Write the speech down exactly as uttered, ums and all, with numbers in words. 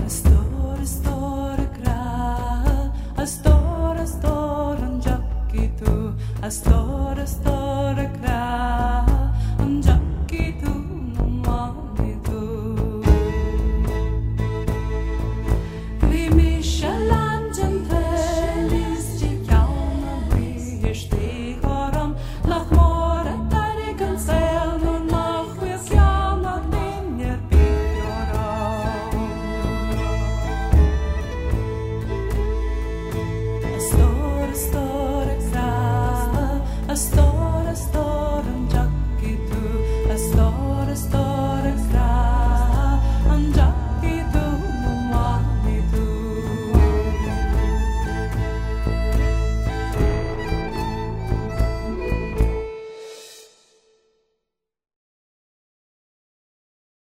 Astor, astor, kral, astor, astor, un joc i tu, astor, astor.